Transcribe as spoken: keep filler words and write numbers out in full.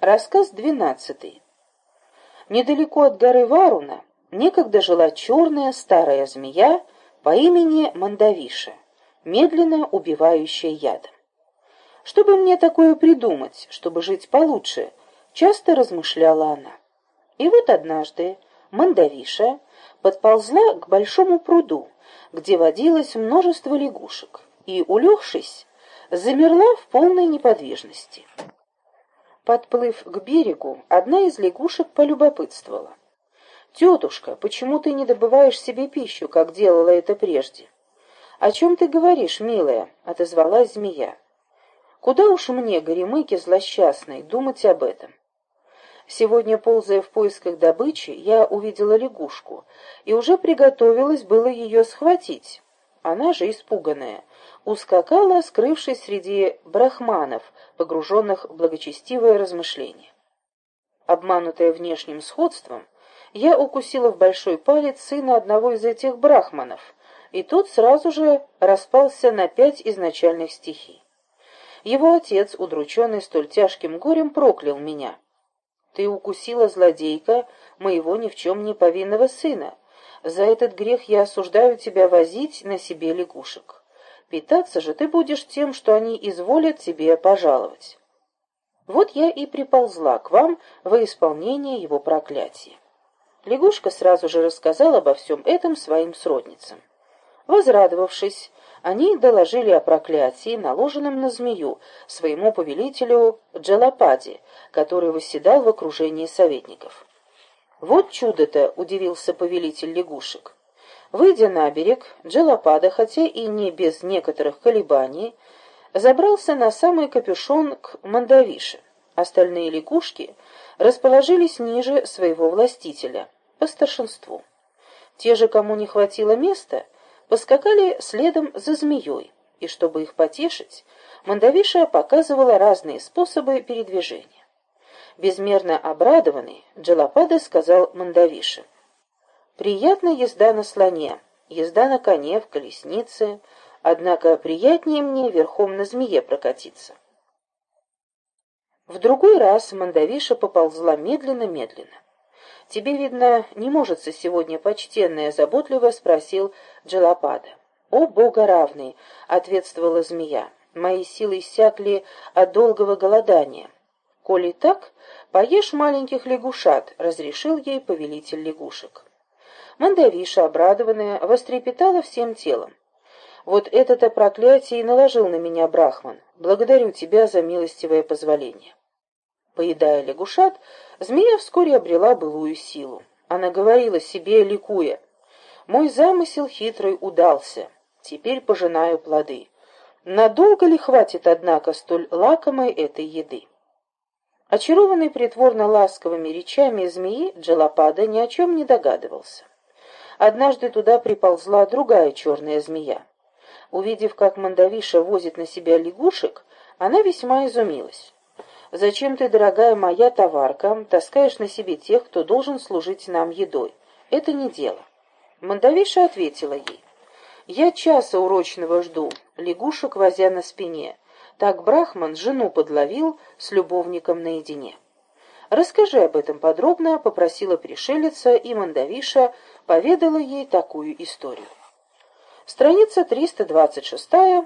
Рассказ двенадцатый. Недалеко от горы Варуна некогда жила черная старая змея по имени Мандавиша, медленно убивающая ядом. Чтобы мне такое придумать, чтобы жить получше, часто размышляла она. И вот однажды Мандавиша подползла к большому пруду, где водилось множество лягушек, и, улегшись, замерла в полной неподвижности. Подплыв к берегу, одна из лягушек полюбопытствовала: «Тетушка, почему ты не добываешь себе пищу, как делала это прежде?» «О чем ты говоришь, милая?» — отозвалась змея. «Куда уж мне, горемыке злосчастной, думать об этом? Сегодня, ползая в поисках добычи, я увидела лягушку и уже приготовилась было ее схватить. Она же, испуганная, ускакала, скрывшись среди брахманов, погруженных в благочестивое размышление. Обманутая внешним сходством, я укусила в большой палец сына одного из этих брахманов, и тот сразу же распался на пять изначальных стихий. Его отец, удрученный столь тяжким горем, проклял меня. «Ты укусила, злодейка, моего ни в чем не повинного сына. За этот грех я осуждаю тебя возить на себе лягушек. Питаться же ты будешь тем, что они изволят тебе пожаловать». Вот я и приползла к вам во исполнение его проклятия. Лягушка сразу же рассказала обо всем этом своим сродницам. Возрадовавшись, они доложили о проклятии, наложенном на змею, своему повелителю Джалападе, который восседал в окружении советников. «Вот чудо-то!» — удивился повелитель лягушек. Выйдя на берег, Джалапада, хотя и не без некоторых колебаний, забрался на самый капюшон к Мандавише. Остальные лягушки расположились ниже своего властителя, по старшинству. Те же, кому не хватило места, поскакали следом за змеей, и, чтобы их потешить, Мандавиша показывала разные способы передвижения. Безмерно обрадованный, Джалапада сказал Мандавише: «Приятна езда на слоне, езда на коне, в колеснице, однако приятнее мне верхом на змее прокатиться». В другой раз Мандавиша поползла медленно-медленно. «Тебе, видно, не можется сегодня, почтенная?» — заботливо спросил Джалапада. «О, бога равный!» — ответствовала змея. «Мои силы иссякли от долгого голодания. Коли так, поешь маленьких лягушат», — разрешил ей повелитель лягушек. Мандавиша, обрадованная, вострепетала всем телом. «Вот это-то проклятие и наложил на меня Брахман. Благодарю тебя за милостивое позволение». Поедая лягушат, змея вскоре обрела былую силу. Она говорила себе, ликуя: «Мой замысел хитрый удался. Теперь пожинаю плоды. Надолго ли хватит, однако, столь лакомой этой еды?» Очарованный притворно ласковыми речами змеи, Джалапада ни о чем не догадывался. Однажды туда приползла другая черная змея. Увидев, как Мандавиша возит на себя лягушек, она весьма изумилась. «Зачем ты, дорогая моя товарка, таскаешь на себе тех, кто должен служить нам едой? Это не дело». Мандавиша ответила ей: «Я часа урочного жду, лягушек возя на спине. Так Брахман жену подловил с любовником наедине». «Расскажи об этом подробно», — попросила пришелица, и Мандавиша поведала ей такую историю. Страница триста двадцать шесть.